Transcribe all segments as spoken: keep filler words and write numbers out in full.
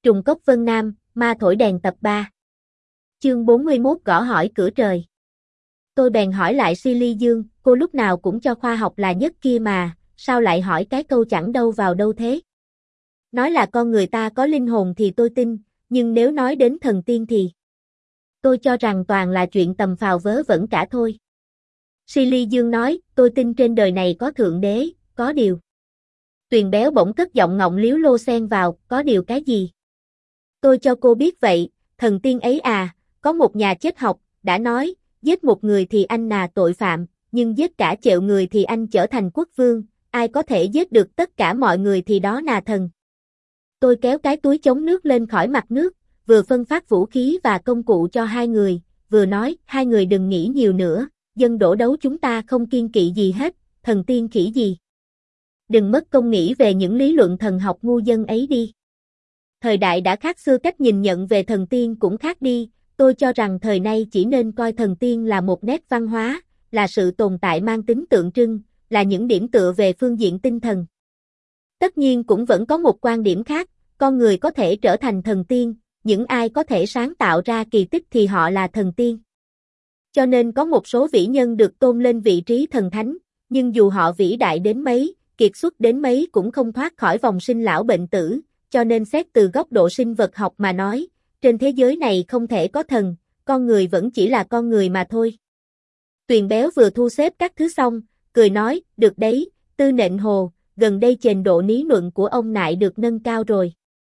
Trùng cốc Vân Nam, ma thổi đèn tập ba. Chương bốn mươi mốt gõ hỏi cửa trời. Tôi bèn hỏi lại Silly Dương, cô lúc nào cũng cho khoa học là nhất kia mà, sao lại hỏi cái câu chẳng đâu vào đâu thế? Nói là con người ta có linh hồn thì tôi tin, nhưng nếu nói đến thần tiên thì tôi cho rằng toàn là chuyện tầm phào vớ vẩn cả thôi. Silly Dương nói, tôi tin trên đời này có thượng đế, có điều. Tuyền Béo bỗng cất giọng ngọng liếu lô xen vào, có điều cái gì? Tôi cho cô biết vậy, thần tiên ấy à, có một nhà chết học, đã nói, giết một người thì anh là tội phạm, nhưng giết cả triệu người thì anh trở thành quốc vương, ai có thể giết được tất cả mọi người thì đó là thần. Tôi kéo cái túi chống nước lên khỏi mặt nước, vừa phân phát vũ khí và công cụ cho hai người, vừa nói, hai người đừng nghĩ nhiều nữa, dân đổ đấu chúng ta không kiêng kỵ gì hết, thần tiên khỉ gì. Đừng mất công nghĩ về những lý luận thần học ngu dân ấy đi. Thời đại đã khác xưa, cách nhìn nhận về thần tiên cũng khác đi, tôi cho rằng thời nay chỉ nên coi thần tiên là một nét văn hóa, là sự tồn tại mang tính tượng trưng, là những điểm tựa về phương diện tinh thần. Tất nhiên cũng vẫn có một quan điểm khác, con người có thể trở thành thần tiên, những ai có thể sáng tạo ra kỳ tích thì họ là thần tiên. Cho nên có một số vĩ nhân được tôn lên vị trí thần thánh, nhưng dù họ vĩ đại đến mấy, kiệt xuất đến mấy cũng không thoát khỏi vòng sinh lão bệnh tử, cho nên xét từ góc độ sinh vật học mà nói, trên thế giới này không thể có thần, con người vẫn chỉ là con người mà thôi. Tuyền Béo vừa thu xếp các thứ xong, cười nói, được đấy, Tư Nện Hồ, gần đây trình độ lý luận của ông nại được nâng cao rồi.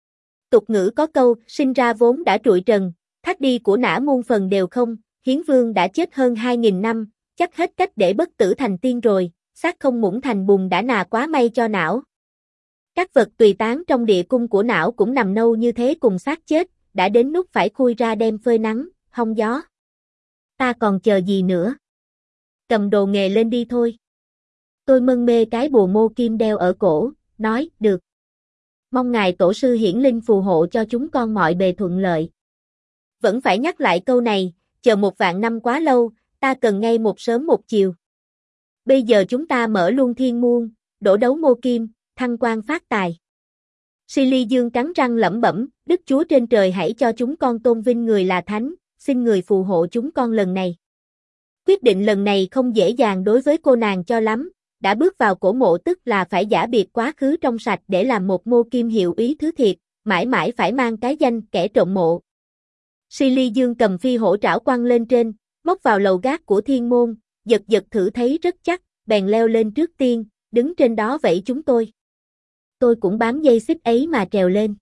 Tục ngữ có câu, sinh ra vốn đã trụi trần, thác đi của nã muôn phần đều không, Hiến Vương đã chết hơn hai nghìn năm, chắc hết cách để bất tử thành tiên rồi, xác không muỗng thành bùn đã nà quá may cho não. Các vật tùy tán trong địa cung của não cũng nằm nâu như thế cùng xác chết, đã đến lúc phải khui ra đem phơi nắng, hong gió. Ta còn chờ gì nữa? Cầm đồ nghề lên đi thôi. Tôi mân mê cái bùa mô kim đeo ở cổ, nói, được. Mong ngài tổ sư hiển linh phù hộ cho chúng con mọi bề thuận lợi. Vẫn phải nhắc lại câu này, chờ một vạn năm quá lâu, ta cần ngay một sớm một chiều. Bây giờ chúng ta mở luôn thiên muôn, đổ đấu mô kim, thăng quan phát tài. Silly Dương cắn răng lẩm bẩm, Đức Chúa trên trời hãy cho chúng con tôn vinh người là thánh, xin người phù hộ chúng con lần này. Quyết định lần này không dễ dàng đối với cô nàng cho lắm, đã bước vào cổ mộ tức là phải giả biệt quá khứ trong sạch để làm một mô kim hiệu ý thứ thiệt, mãi mãi phải mang cái danh kẻ trộm mộ. Silly Dương cầm phi hổ trảo quăng lên trên, móc vào lầu gác của thiên môn, giật giật thử thấy rất chắc, bèn leo lên trước tiên, đứng trên đó vẫy chúng tôi. Tôi cũng bám dây xích ấy mà trèo lên.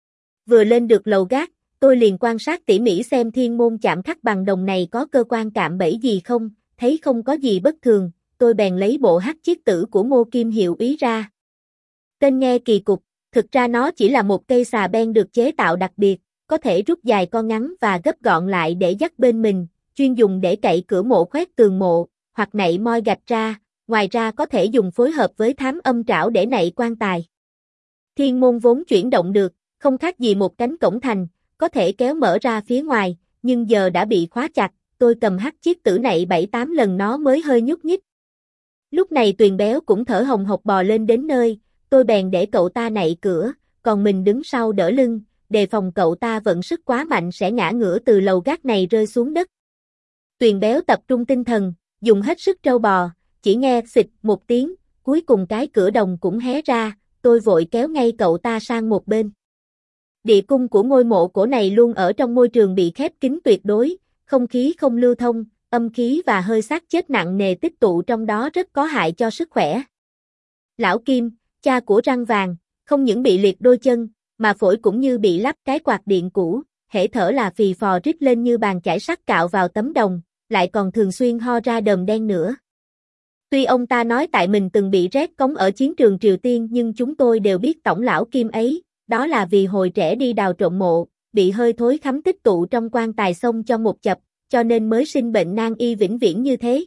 Vừa lên được lầu gác, tôi liền quan sát tỉ mỉ xem thiên môn chạm khắc bằng đồng này có cơ quan cạm bẫy gì không, thấy không có gì bất thường, tôi bèn lấy bộ hắc chiết tử của mô kim hiệu ý ra. Tên nghe kỳ cục, thực ra nó chỉ là một cây xà beng được chế tạo đặc biệt, có thể rút dài con ngắn và gấp gọn lại để dắt bên mình, chuyên dùng để cậy cửa mộ khoét tường mộ, hoặc nạy moi gạch ra, ngoài ra có thể dùng phối hợp với thám âm trảo để nạy quan tài. Thiên môn vốn chuyển động được, không khác gì một cánh cổng thành, có thể kéo mở ra phía ngoài, nhưng giờ đã bị khóa chặt, tôi cầm hắc chiết tử nạy bảy tám lần nó mới hơi nhúc nhích. Lúc này Tuyền Béo cũng thở hồng hộc bò lên đến nơi, tôi bèn để cậu ta nạy cửa, còn mình đứng sau đỡ lưng, đề phòng cậu ta vận sức quá mạnh sẽ ngã ngửa từ lầu gác này rơi xuống đất. Tuyền Béo tập trung tinh thần, dùng hết sức trâu bò, chỉ nghe xịt một tiếng, cuối cùng cái cửa đồng cũng hé ra, tôi vội kéo ngay cậu ta sang một bên. Địa cung của ngôi mộ cổ này luôn ở trong môi trường bị khép kín tuyệt đối, không khí không lưu thông, âm khí và hơi xác chết nặng nề tích tụ trong đó rất có hại cho sức khỏe. Lão Kim, cha của răng vàng, không những bị liệt đôi chân, mà phổi cũng như bị lắp cái quạt điện cũ, hễ thở là phì phò rít lên như bàn chải sắt cạo vào tấm đồng, lại còn thường xuyên ho ra đờm đen nữa. Tuy ông ta nói tại mình từng bị rét cống ở chiến trường Triều Tiên nhưng chúng tôi đều biết tổng lão Kim ấy, đó là vì hồi trẻ đi đào trộm mộ, bị hơi thối khắm tích tụ trong quan tài xông cho một chập, cho nên mới sinh bệnh nan y vĩnh viễn như thế.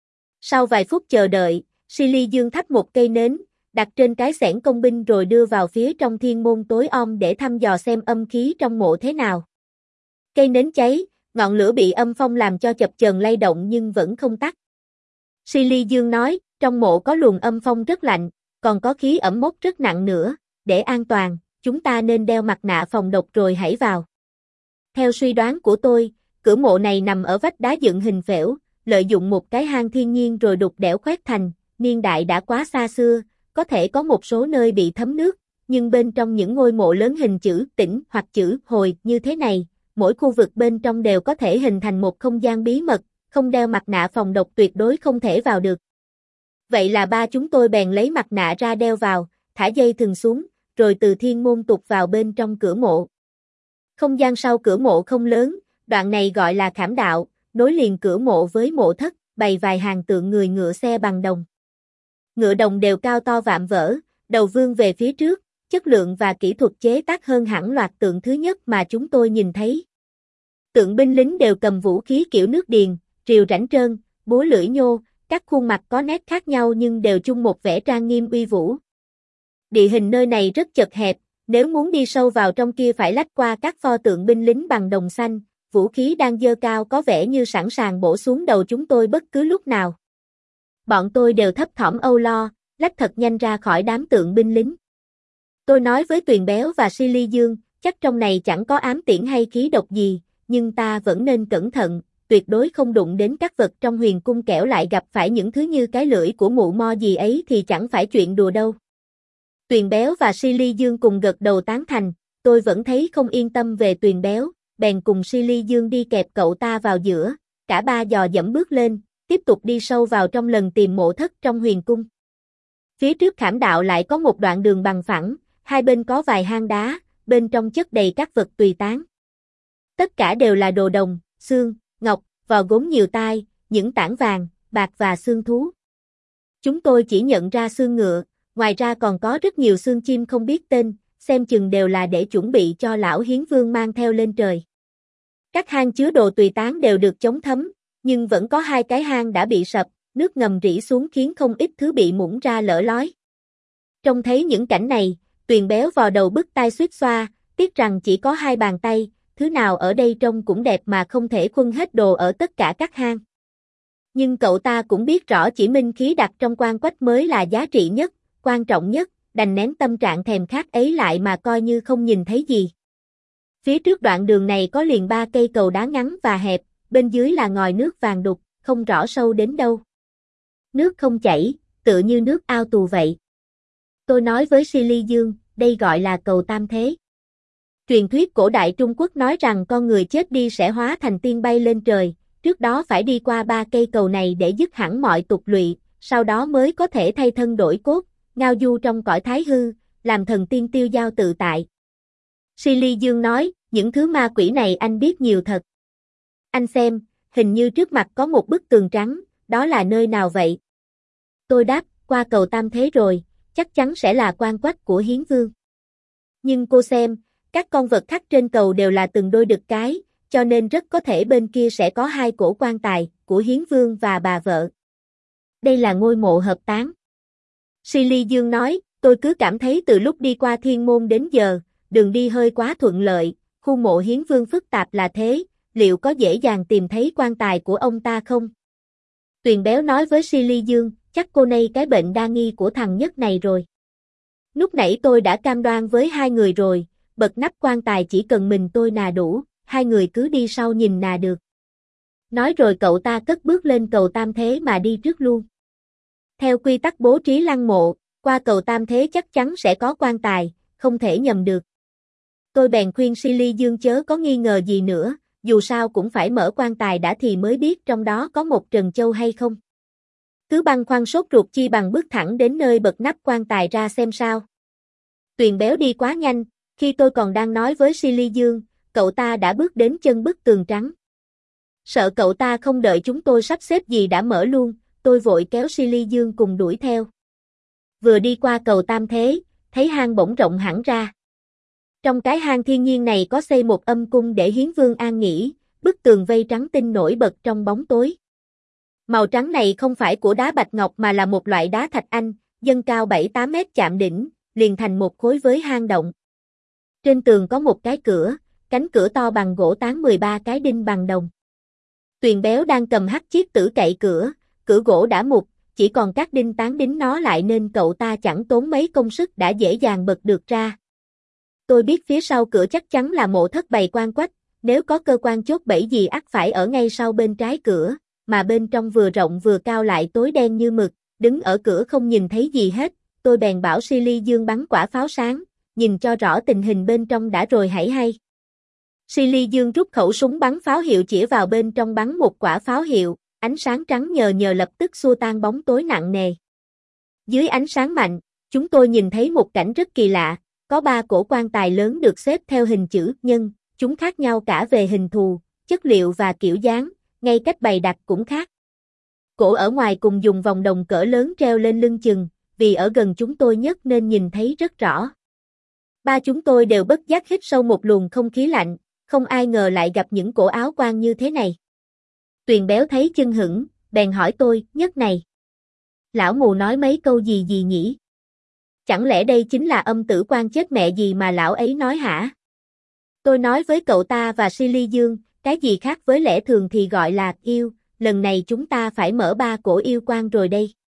Sau vài phút chờ đợi, Silly Dương thắp một cây nến, đặt trên cái xẻng công binh rồi đưa vào phía trong thiên môn tối om để thăm dò xem âm khí trong mộ thế nào. Cây nến cháy, ngọn lửa bị âm phong làm cho chập chờn lay động nhưng vẫn không tắt. Silly Dương nói, trong mộ có luồng âm phong rất lạnh, còn có khí ẩm mốc rất nặng nữa, để an toàn, chúng ta nên đeo mặt nạ phòng độc rồi hãy vào. Theo suy đoán của tôi, cửa mộ này nằm ở vách đá dựng hình phễu, lợi dụng một cái hang thiên nhiên rồi đục đẽo khoét thành, niên đại đã quá xa xưa, có thể có một số nơi bị thấm nước, nhưng bên trong những ngôi mộ lớn hình chữ tĩnh hoặc chữ hồi như thế này, mỗi khu vực bên trong đều có thể hình thành một không gian bí mật, không đeo mặt nạ phòng độc tuyệt đối không thể vào được. Vậy là ba chúng tôi bèn lấy mặt nạ ra đeo vào, thả dây thừng xuống, rồi từ thiên môn tụt vào bên trong cửa mộ. Không gian sau cửa mộ không lớn, đoạn này gọi là khảm đạo, nối liền cửa mộ với mộ thất, bày vài hàng tượng người ngựa xe bằng đồng. Ngựa đồng đều cao to vạm vỡ, đầu vươn về phía trước, chất lượng và kỹ thuật chế tác hơn hẳn loạt tượng thứ nhất mà chúng tôi nhìn thấy. Tượng binh lính đều cầm vũ khí kiểu nước điền, rìu rảnh trơn, búa lưỡi nhô, các khuôn mặt có nét khác nhau nhưng đều chung một vẻ trang nghiêm uy vũ. Địa hình nơi này rất chật hẹp, nếu muốn đi sâu vào trong kia phải lách qua các pho tượng binh lính bằng đồng xanh, vũ khí đang giơ cao có vẻ như sẵn sàng bổ xuống đầu chúng tôi bất cứ lúc nào. Bọn tôi đều thấp thỏm âu lo, lách thật nhanh ra khỏi đám tượng binh lính. Tôi nói với Tuyền Béo và Silly Dương, chắc trong này chẳng có ám tiễn hay khí độc gì, nhưng ta vẫn nên cẩn thận, tuyệt đối không đụng đến các vật trong huyền cung kẻo lại gặp phải những thứ như cái lưỡi của mụ mo gì ấy thì chẳng phải chuyện đùa đâu. Tuyền Béo và Silly Dương cùng gật đầu tán thành, tôi vẫn thấy không yên tâm về Tuyền Béo, bèn cùng Silly Dương đi kẹp cậu ta vào giữa, cả ba dò dẫm bước lên, tiếp tục đi sâu vào trong lần tìm mộ thất trong huyền cung. Phía trước khảm đạo lại có một đoạn đường bằng phẳng, hai bên có vài hang đá, bên trong chất đầy các vật tùy tán. Tất cả đều là đồ đồng, xương, ngọc, vò gốm nhiều tai, những tảng vàng, bạc và xương thú. Chúng tôi chỉ nhận ra xương ngựa, ngoài ra còn có rất nhiều xương chim không biết tên, xem chừng đều là để chuẩn bị cho lão Hiến Vương mang theo lên trời. Các hang chứa đồ tùy tán đều được chống thấm, nhưng vẫn có hai cái hang đã bị sập, nước ngầm rỉ xuống khiến không ít thứ bị mũng ra lở lói. Trông thấy những cảnh này, Tuyền Béo vò đầu bứt tai xuýt xoa, tiếc rằng chỉ có hai bàn tay, thứ nào ở đây trông cũng đẹp mà không thể khuân hết đồ ở tất cả các hang. Nhưng cậu ta cũng biết rõ chỉ minh khí đặt trong quan quách mới là giá trị nhất, quan trọng nhất, đành nén tâm trạng thèm khát ấy lại mà coi như không nhìn thấy gì. Phía trước đoạn đường này có liền ba cây cầu đá ngắn và hẹp, bên dưới là ngòi nước vàng đục, không rõ sâu đến đâu. Nước không chảy, tựa như nước ao tù vậy. Tôi nói với Silly Dương, đây gọi là cầu tam thế. Truyền thuyết cổ đại Trung Quốc nói rằng con người chết đi sẽ hóa thành tiên bay lên trời, trước đó phải đi qua ba cây cầu này để dứt hẳn mọi tục lụy, sau đó mới có thể thay thân đổi cốt, ngao du trong cõi thái hư, làm thần tiên tiêu dao tự tại. Silly Dương nói, những thứ ma quỷ này anh biết nhiều thật. Anh xem, hình như trước mặt có một bức tường trắng, đó là nơi nào vậy? Tôi đáp, qua cầu tam thế rồi, chắc chắn sẽ là quan quách của Hiến Vương. Nhưng cô xem, các con vật khắc trên cầu đều là từng đôi đực cái, cho nên rất có thể bên kia sẽ có hai cổ quan tài, của Hiến Vương và bà vợ. Đây là ngôi mộ hợp táng. Silly Dương nói, tôi cứ cảm thấy từ lúc đi qua thiên môn đến giờ, đường đi hơi quá thuận lợi, khu mộ Hiến Vương phức tạp là thế, liệu có dễ dàng tìm thấy quan tài của ông ta không? Tuyền Béo nói với Silly Dương, chắc cô này cái bệnh đa nghi của thằng Nhất này rồi. Lúc nãy tôi đã cam đoan với hai người rồi, bật nắp quan tài chỉ cần mình tôi nà đủ, hai người cứ đi sau nhìn nà được. Nói rồi cậu ta cất bước lên cầu tam thế mà đi trước luôn. Theo quy tắc bố trí lăng mộ, qua cầu tam thế chắc chắn sẽ có quan tài, không thể nhầm được. Tôi bèn khuyên Silly Dương chớ có nghi ngờ gì nữa, dù sao cũng phải mở quan tài đã thì mới biết trong đó có một trần châu hay không. Cứ băn khoăn sốt ruột chi bằng bước thẳng đến nơi bật nắp quan tài ra xem sao. Tuyền Béo đi quá nhanh, khi tôi còn đang nói với Silly Dương, cậu ta đã bước đến chân bức tường trắng. Sợ cậu ta không đợi chúng tôi sắp xếp gì đã mở luôn, tôi vội kéo Silly Dương cùng đuổi theo. Vừa đi qua cầu tam thế, thấy hang bỗng rộng hẳn ra. Trong cái hang thiên nhiên này có xây một âm cung để Hiến Vương an nghỉ, bức tường vây trắng tinh nổi bật trong bóng tối. Màu trắng này không phải của đá bạch ngọc mà là một loại đá thạch anh, dâng cao bảy tám mét chạm đỉnh, liền thành một khối với hang động. Trên tường có một cái cửa, cánh cửa to bằng gỗ tán mười ba cái đinh bằng đồng. Tuyền Béo đang cầm hắc chiếc tử cậy cửa, cửa gỗ đã mục, chỉ còn các đinh tán đính nó lại nên cậu ta chẳng tốn mấy công sức đã dễ dàng bật được ra. Tôi biết phía sau cửa chắc chắn là mộ thất bày quan quách, nếu có cơ quan chốt bẫy gì ắt phải ở ngay sau bên trái cửa, mà bên trong vừa rộng vừa cao lại tối đen như mực, đứng ở cửa không nhìn thấy gì hết, tôi bèn bảo Silly Dương bắn quả pháo sáng, nhìn cho rõ tình hình bên trong đã rồi hãy hay. Silly Dương rút khẩu súng bắn pháo hiệu chĩa vào bên trong bắn một quả pháo hiệu, ánh sáng trắng nhờ nhờ lập tức xua tan bóng tối nặng nề. Dưới ánh sáng mạnh, chúng tôi nhìn thấy một cảnh rất kỳ lạ, có ba cổ quan tài lớn được xếp theo hình chữ nhân, chúng khác nhau cả về hình thù, chất liệu và kiểu dáng, ngay cách bày đặt cũng khác. Cổ ở ngoài cùng dùng vòng đồng cỡ lớn treo lên lưng chừng, vì ở gần chúng tôi nhất nên nhìn thấy rất rõ. Ba chúng tôi đều bất giác hít sâu một luồng không khí lạnh, không ai ngờ lại gặp những cổ áo quan như thế này. Tuyền béo thấy chân hững, bèn hỏi tôi, Nhất này. Lão mù nói mấy câu gì gì nhỉ? Chẳng lẽ đây chính là âm tử quan chết mẹ gì mà lão ấy nói hả? Tôi nói với cậu ta và Silly Dương, cái gì khác với lẽ thường thì gọi là yêu, lần này chúng ta phải mở ba cổ yêu quan rồi đây.